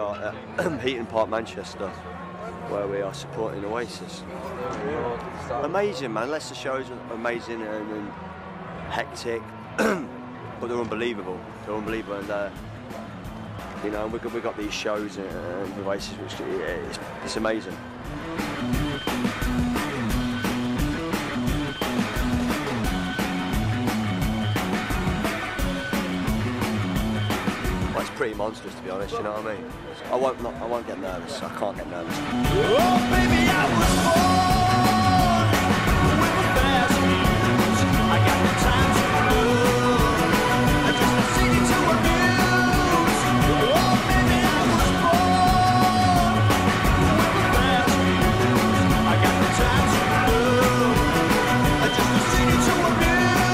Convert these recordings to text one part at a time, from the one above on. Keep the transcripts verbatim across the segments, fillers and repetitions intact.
are at Heaton Park, Manchester, where we are supporting Oasis. Amazing, man. Leicester shows are amazing and, and hectic, but they're unbelievable. They're unbelievable, and uh, you know, we got we got these shows and, and Oasis, which it's, it's amazing. Pretty monstrous, to be honest, you know what I mean? I won't, not, I won't get nervous, I can't get nervous. Oh, baby, I was born with the best news. I got no time to lose. I just a city to abuse. Oh, baby, I was born with the best news. I got no time to lose. I just a city to abuse.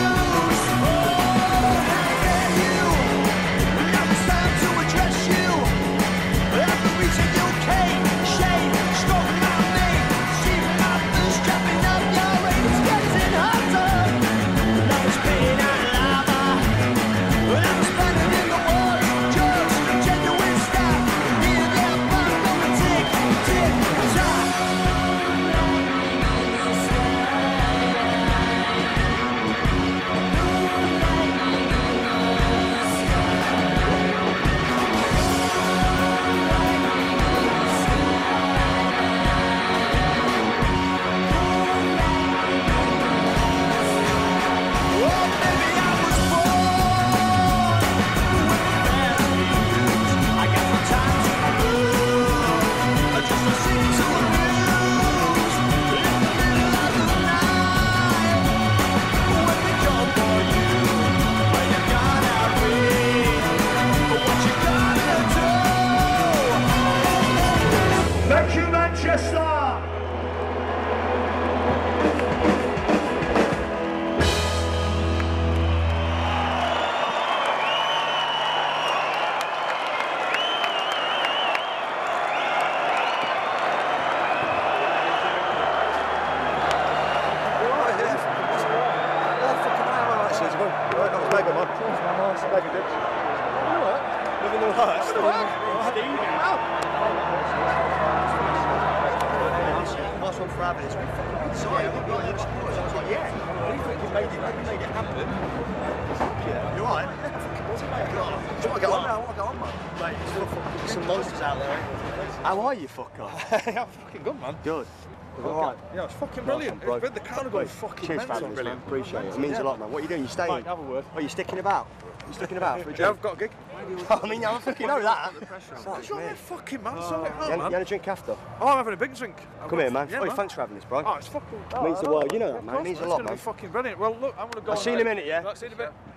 How are you, fucker? I'm fucking good, man. Good. Alright. Yeah, it's fucking brilliant. Nice one, the carnival is fucking Cheers, mental. fabulous, Brilliant. man. Appreciate it. It means yeah. a lot, man. What are you doing? You staying? Mike, have a word. Oh, you sticking about? You sticking about for a drink? Yeah, I've got a gig. I mean, I fucking know that. What's wrong with fucking man? Oh. Sort it out, you, man. You had a drink after? Oh, I'm having a big drink. I've Come here, man. Yeah, oh, man. thanks for having this, bro. Oh, it's fucking... It means the world. You know that, man. It means a lot, man. It's going to be fucking brilliant. Well, look, I'm going to go... I'll see you in a minute, yeah? Right, see you in a bit.